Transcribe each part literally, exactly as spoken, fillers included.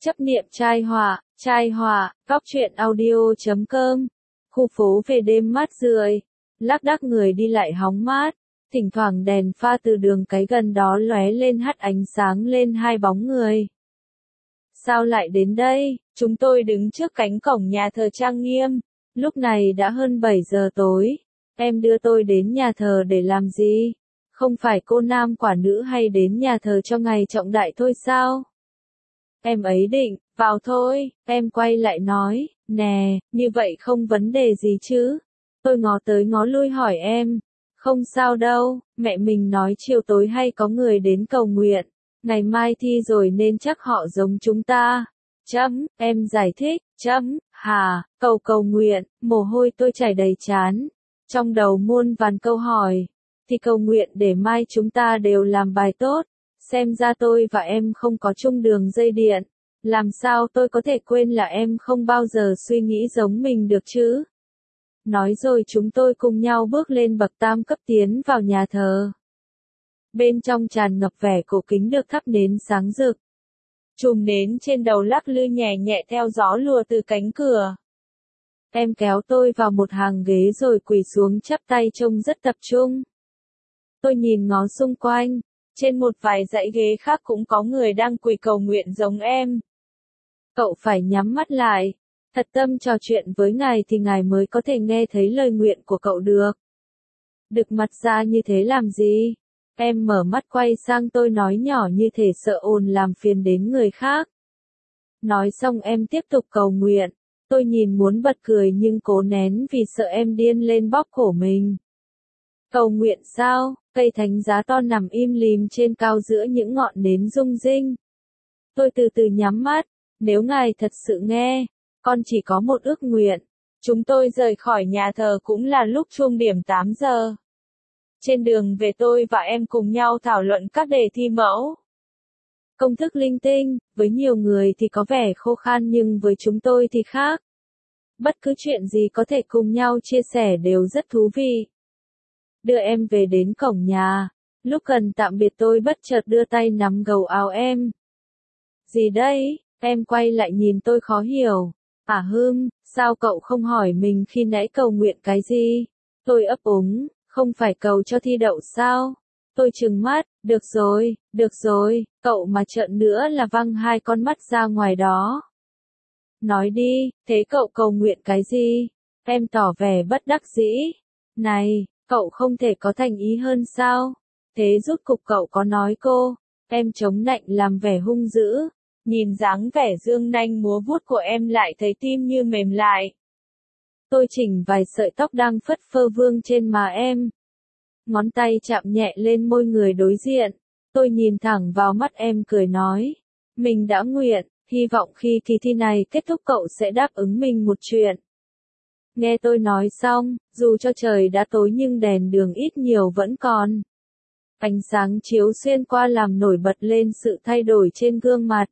Chấp niệm trai họa, trai họa, góc truyện audio chấm com. Khu phố về đêm mát rượi, lác đác người đi lại hóng mát, thỉnh thoảng đèn pha từ đường cái gần đó lóe lên hắt ánh sáng lên hai bóng người. Sao lại đến đây? Chúng tôi đứng trước cánh cổng nhà thờ trang nghiêm. Lúc này đã hơn bảy giờ tối. Em đưa tôi đến nhà thờ để làm gì? Không phải cô nam quả nữ hay đến nhà thờ cho ngày trọng đại thôi sao? Em ấy định, vào thôi, em quay lại nói, nè, như vậy không vấn đề gì chứ? Tôi ngó tới ngó lui hỏi em, không sao đâu, mẹ mình nói chiều tối hay có người đến cầu nguyện, ngày mai thi rồi nên chắc họ giống chúng ta. Chấm, em giải thích, chấm, hà, cầu cầu nguyện, mồ hôi tôi chảy đầy trán, trong đầu muôn vàn câu hỏi, thì cầu nguyện để mai chúng ta đều làm bài tốt. Xem ra tôi và em không có chung đường dây điện. Làm sao tôi có thể quên là em không bao giờ suy nghĩ giống mình được chứ? Nói rồi chúng tôi cùng nhau bước lên bậc tam cấp tiến vào nhà thờ. Bên trong tràn ngập vẻ cổ kính được thắp nến sáng rực. Chùm nến trên đầu lắc lư nhẹ nhẹ theo gió lùa từ cánh cửa. Em kéo tôi vào một hàng ghế rồi quỳ xuống chắp tay trông rất tập trung. Tôi nhìn ngó xung quanh. Trên một vài dãy ghế khác cũng có người đang quỳ cầu nguyện giống em. Cậu phải nhắm mắt lại, thật tâm trò chuyện với ngài thì ngài mới có thể nghe thấy lời nguyện của cậu được. Đực mặt ra như thế làm gì? Em mở mắt quay sang tôi nói nhỏ như thể sợ ồn làm phiền đến người khác. Nói xong em tiếp tục cầu nguyện. Tôi nhìn muốn bật cười nhưng cố nén vì sợ em điên lên bóp cổ mình. Cầu nguyện sao? Cây thánh giá to nằm im lìm trên cao giữa những ngọn nến rung rinh. Tôi từ từ nhắm mắt, nếu ngài thật sự nghe, con chỉ có một ước nguyện. Chúng tôi rời khỏi nhà thờ cũng là lúc chuông điểm tám giờ. Trên đường về tôi và em cùng nhau thảo luận các đề thi mẫu. Công thức linh tinh, với nhiều người thì có vẻ khô khan nhưng với chúng tôi thì khác. Bất cứ chuyện gì có thể cùng nhau chia sẻ đều rất thú vị. Đưa em về đến cổng nhà. Lúc gần tạm biệt tôi bất chợt đưa tay nắm gầu áo em. Gì đây? Em quay lại nhìn tôi khó hiểu. À hưm, sao cậu không hỏi mình khi nãy cầu nguyện cái gì? Tôi ấp úng, không phải cầu cho thi đậu sao? Tôi trừng mắt, được rồi, được rồi, cậu mà trợn nữa là văng hai con mắt ra ngoài đó. Nói đi, thế cậu cầu nguyện cái gì? Em tỏ vẻ bất đắc dĩ. Này, cậu không thể có thành ý hơn sao? Thế rốt cục cậu có nói cô? Em chống nạnh làm vẻ hung dữ. Nhìn dáng vẻ dương nanh múa vuốt của em lại thấy tim như mềm lại. Tôi chỉnh vài sợi tóc đang phất phơ vương trên má em. Ngón tay chạm nhẹ lên môi người đối diện. Tôi nhìn thẳng vào mắt em cười nói. Mình đã nguyện, hy vọng khi kỳ thi này kết thúc cậu sẽ đáp ứng mình một chuyện. Nghe tôi nói xong, dù cho trời đã tối nhưng đèn đường ít nhiều vẫn còn. Ánh sáng chiếu xuyên qua làm nổi bật lên sự thay đổi trên gương mặt.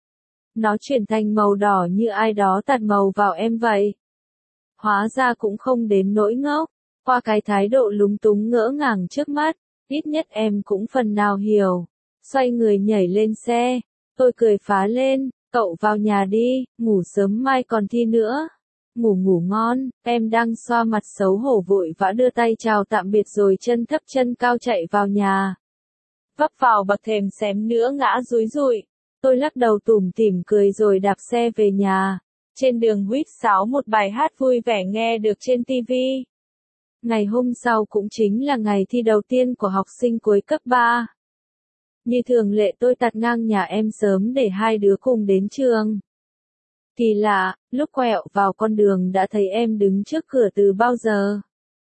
Nó chuyển thành màu đỏ như ai đó tạt màu vào em vậy. Hóa ra cũng không đến nỗi ngốc, qua cái thái độ lúng túng ngỡ ngàng trước mắt, ít nhất em cũng phần nào hiểu. Xoay người nhảy lên xe, tôi cười phá lên, cậu vào nhà đi, ngủ sớm mai còn thi nữa. Ngủ ngủ ngon, em đang xoa mặt xấu hổ vội vã đưa tay chào tạm biệt rồi chân thấp chân cao chạy vào nhà. Vấp vào bậc thềm xém nữa ngã rúi rụi. Tôi lắc đầu tủm tỉm cười rồi đạp xe về nhà. Trên đường huýt sáo một bài hát vui vẻ nghe được trên ti vi. Ngày hôm sau cũng chính là ngày thi đầu tiên của học sinh cuối cấp ba. Như thường lệ tôi tạt ngang nhà em sớm để hai đứa cùng đến trường. Kỳ lạ, lúc quẹo vào con đường đã thấy em đứng trước cửa từ bao giờ.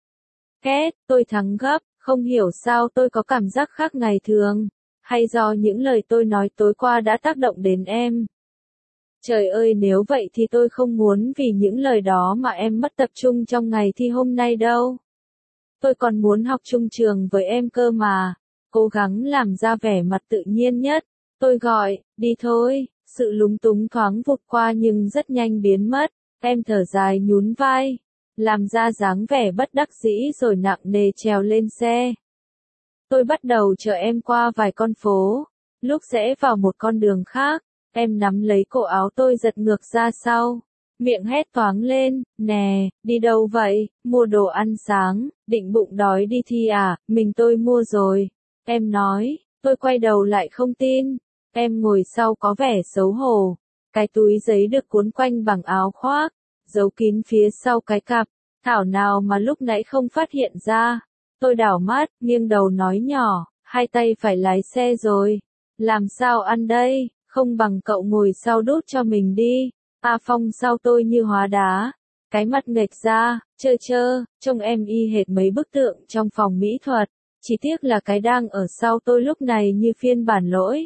Két, tôi thắng gấp, không hiểu sao tôi có cảm giác khác ngày thường, hay do những lời tôi nói tối qua đã tác động đến em. Trời ơi nếu vậy thì tôi không muốn vì những lời đó mà em mất tập trung trong ngày thi hôm nay đâu. Tôi còn muốn học chung trường với em cơ mà, cố gắng làm ra vẻ mặt tự nhiên nhất. Tôi gọi, đi thôi. Sự lúng túng thoáng vụt qua nhưng rất nhanh biến mất, em thở dài nhún vai, làm ra dáng vẻ bất đắc dĩ rồi nặng nề trèo lên xe. Tôi bắt đầu chở em qua vài con phố, lúc rẽ vào một con đường khác, Em nắm lấy cổ áo tôi giật ngược ra sau. Miệng hét toáng lên, nè, đi đâu vậy, mua đồ ăn sáng, định bụng đói đi thi à, mình tôi mua rồi. Em nói, tôi quay đầu lại không tin. Em ngồi sau có vẻ xấu hổ. Cái túi giấy được cuốn quanh bằng áo khoác, giấu kín phía sau cái cặp. Thảo nào mà lúc nãy không phát hiện ra. Tôi đảo mắt, nghiêng đầu nói nhỏ, hai tay phải lái xe rồi. Làm sao ăn đây, không bằng cậu ngồi sau đút cho mình đi. A Phong sau tôi như hóa đá. Cái mặt nghệch ra, trơ trơ, trông em y hệt mấy bức tượng trong phòng mỹ thuật. Chỉ tiếc là cái đang ở sau tôi lúc này như phiên bản lỗi.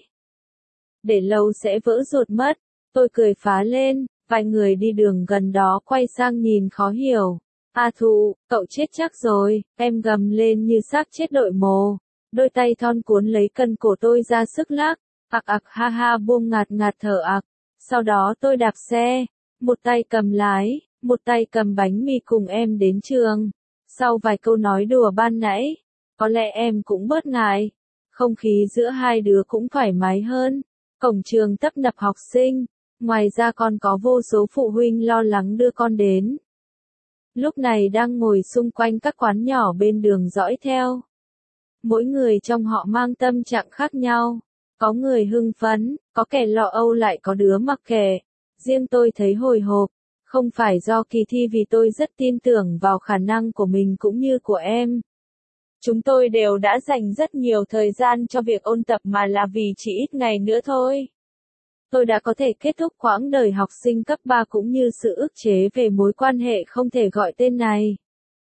Để lâu sẽ vỡ ruột mất. Tôi cười phá lên, vài người đi đường gần đó quay sang nhìn khó hiểu. A Thụ, cậu chết chắc rồi, em gầm lên như xác chết đội mồ. Đôi tay thon cuốn lấy cân cổ tôi ra sức lắc, ặc ặc ha ha buông ngạt ngạt thở ặc. Sau đó tôi đạp xe, một tay cầm lái, một tay cầm bánh mì cùng em đến trường. Sau vài câu nói đùa ban nãy, có lẽ em cũng bớt ngại. Không khí giữa hai đứa cũng thoải mái hơn. Cổng trường tấp nập học sinh, ngoài ra còn có vô số phụ huynh lo lắng đưa con đến. Lúc này đang ngồi xung quanh các quán nhỏ bên đường dõi theo. Mỗi người trong họ mang tâm trạng khác nhau. Có người hưng phấn, có kẻ lo âu lại có đứa mặc kệ. Riêng tôi thấy hồi hộp, không phải do kỳ thi vì tôi rất tin tưởng vào khả năng của mình cũng như của em. Chúng tôi đều đã dành rất nhiều thời gian cho việc ôn tập mà là vì chỉ ít ngày nữa thôi. Tôi đã có thể kết thúc quãng đời học sinh cấp ba cũng như sự ức chế về mối quan hệ không thể gọi tên này.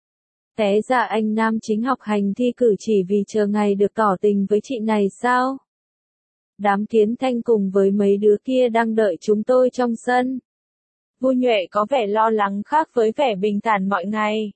Té ra anh nam chính học hành thi cử chỉ vì chờ ngày được tỏ tình với chị này sao? Đám Kiến Thanh cùng với mấy đứa kia đang đợi chúng tôi trong sân. Vu Nhuệ có vẻ lo lắng khác với vẻ bình thản mọi ngày.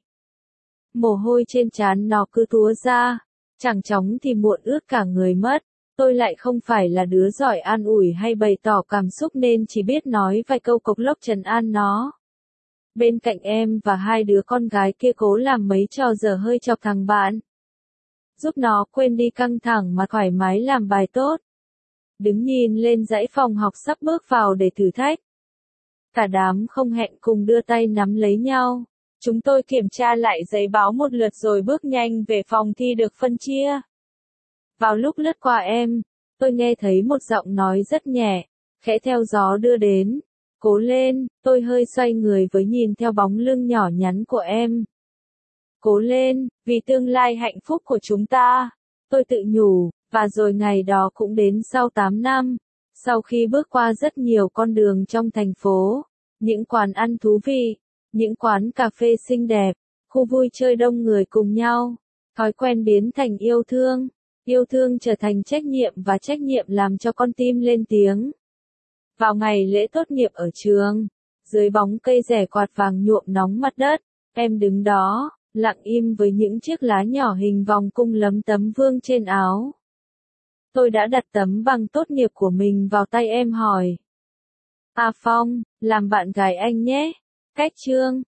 Mồ hôi trên trán nó cứ túa ra, chẳng chóng thì muộn ướt cả người mất. Tôi lại không phải là đứa giỏi an ủi hay bày tỏ cảm xúc nên chỉ biết nói vài câu cộc lốc trấn an nó. Bên cạnh em và hai đứa con gái kia cố làm mấy trò dở hơi chọc thằng bạn. Giúp nó quên đi căng thẳng mà thoải mái làm bài tốt. Đứng nhìn lên dãy phòng học sắp bước vào để thử thách. Cả đám không hẹn cùng đưa tay nắm lấy nhau. Chúng tôi kiểm tra lại giấy báo một lượt rồi bước nhanh về phòng thi được phân chia. Vào lúc lướt qua em, tôi nghe thấy một giọng nói rất nhẹ, khẽ theo gió đưa đến. Cố lên, tôi hơi xoay người với nhìn theo bóng lưng nhỏ nhắn của em. Cố lên, vì tương lai hạnh phúc của chúng ta. Tôi tự nhủ, và rồi ngày đó cũng đến sau tám năm. Sau khi bước qua rất nhiều con đường trong thành phố, những quán ăn thú vị, những quán cà phê xinh đẹp, khu vui chơi đông người cùng nhau, thói quen biến thành yêu thương. Yêu thương trở thành trách nhiệm và trách nhiệm làm cho con tim lên tiếng. Vào ngày lễ tốt nghiệp ở trường, dưới bóng cây rẻ quạt vàng nhuộm nóng mặt đất, em đứng đó, lặng im với những chiếc lá nhỏ hình vòng cung lấm tấm vương trên áo. Tôi đã đặt tấm bằng tốt nghiệp của mình vào tay em hỏi. A Phong, làm bạn gái anh nhé. Cách chương